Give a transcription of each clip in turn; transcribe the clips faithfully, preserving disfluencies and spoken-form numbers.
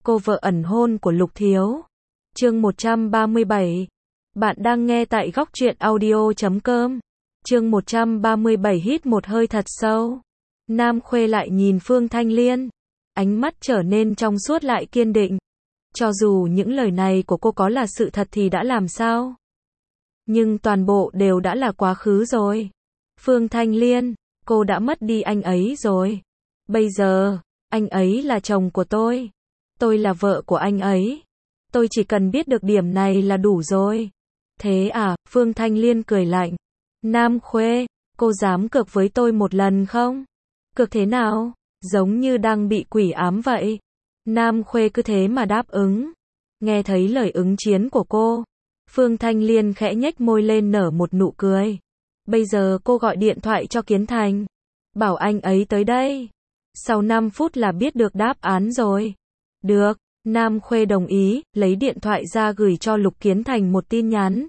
cô vợ ẩn hôn của Lục Thiếu. Chương một trăm ba mươi bảy. Bạn đang nghe tại góc truyện audio chấm com. Chương một trăm ba mươi bảy. Hít một hơi thật sâu. Nam Khuê lại nhìn Phương Thanh Liên, ánh mắt trở nên trong suốt lại kiên định. Cho dù những lời này của cô có là sự thật thì đã làm sao? Nhưng toàn bộ đều đã là quá khứ rồi. Phương Thanh Liên, cô đã mất đi anh ấy rồi. Bây giờ, anh ấy là chồng của tôi. Tôi là vợ của anh ấy. Tôi chỉ cần biết được điểm này là đủ rồi. Thế à, Phương Thanh Liên cười lạnh. Nam Khuê, cô dám cược với tôi một lần không? Cược thế nào? Giống như đang bị quỷ ám vậy. Nam Khuê cứ thế mà đáp ứng. Nghe thấy lời ứng chiến của cô, Phương Thanh Liên khẽ nhếch môi lên nở một nụ cười. Bây giờ cô gọi điện thoại cho Kiến Thành, bảo anh ấy tới đây. Sau năm phút là biết được đáp án rồi. Được, Nam Khuê đồng ý, lấy điện thoại ra gửi cho Lục Kiến Thành một tin nhắn.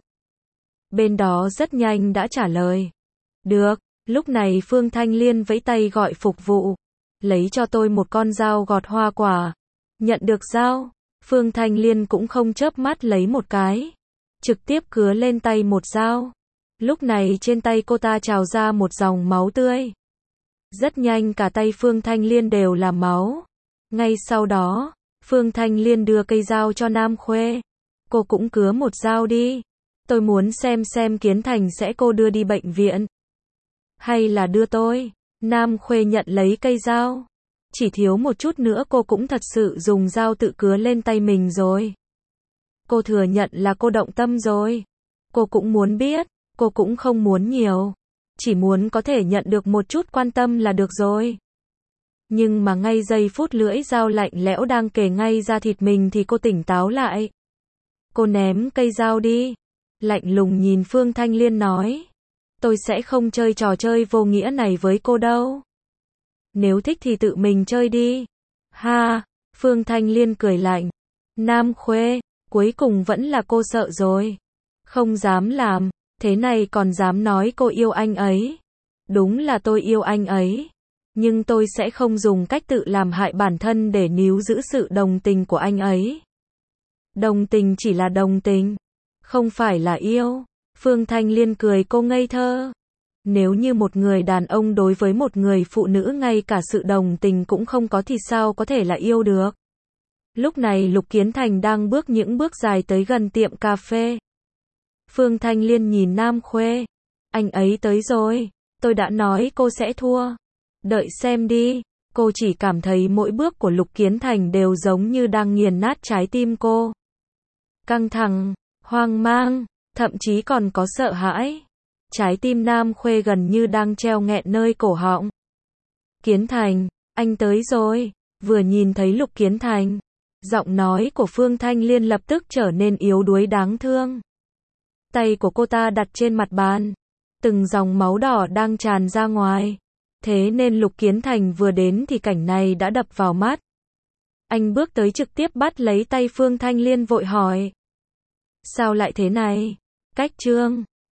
Bên đó rất nhanh đã trả lời. Được, lúc này Phương Thanh Liên vẫy tay gọi phục vụ. Lấy cho tôi một con dao gọt hoa quả. Nhận được dao, Phương Thanh Liên cũng không chớp mắt lấy một cái. Trực tiếp cứa lên tay một dao. Lúc này trên tay cô ta trào ra một dòng máu tươi. Rất nhanh cả tay Phương Thanh Liên đều là máu. Ngay sau đó, Phương Thanh Liên đưa cây dao cho Nam Khuê. Cô cũng cứa một dao đi. Tôi muốn xem xem Kiến Thành sẽ cô đưa đi bệnh viện, hay là đưa tôi. Nam Khuê nhận lấy cây dao. Chỉ thiếu một chút nữa cô cũng thật sự dùng dao tự cứa lên tay mình rồi. Cô thừa nhận là cô động tâm rồi. Cô cũng muốn biết, cô cũng không muốn nhiều. Chỉ muốn có thể nhận được một chút quan tâm là được rồi. Nhưng mà ngay giây phút lưỡi dao lạnh lẽo đang kề ngay ra thịt mình thì cô tỉnh táo lại. Cô ném cây dao đi. Lạnh lùng nhìn Phương Thanh Liên nói. Tôi sẽ không chơi trò chơi vô nghĩa này với cô đâu. Nếu thích thì tự mình chơi đi. Ha, Phương Thanh Liên cười lạnh. Nam Khuê, cuối cùng vẫn là cô sợ rồi. Không dám làm, thế này còn dám nói cô yêu anh ấy. Đúng là tôi yêu anh ấy. Nhưng tôi sẽ không dùng cách tự làm hại bản thân để níu giữ sự đồng tình của anh ấy. Đồng tình chỉ là đồng tình, không phải là yêu. Phương Thanh Liên cười cô ngây thơ. Nếu như một người đàn ông đối với một người phụ nữ ngay cả sự đồng tình cũng không có thì sao có thể là yêu được. Lúc này Lục Kiến Thành đang bước những bước dài tới gần tiệm cà phê. Phương Thanh Liên nhìn Nam Khuê. Anh ấy tới rồi. Tôi đã nói cô sẽ thua. Đợi xem đi. Cô chỉ cảm thấy mỗi bước của Lục Kiến Thành đều giống như đang nghiền nát trái tim cô. Căng thẳng, hoang mang, thậm chí còn có sợ hãi. Trái tim Nam Khuê gần như đang treo nghẹn nơi cổ họng. Kiến Thành, anh tới rồi. Vừa nhìn thấy Lục Kiến Thành, giọng nói của Phương Thanh Liên lập tức trở nên yếu đuối đáng thương. Tay của cô ta đặt trên mặt bàn. Từng dòng máu đỏ đang tràn ra ngoài. Thế nên Lục Kiến Thành vừa đến thì cảnh này đã đập vào mắt. Anh bước tới trực tiếp bắt lấy tay Phương Thanh Liên vội hỏi. Sao lại thế này? Cách Trương,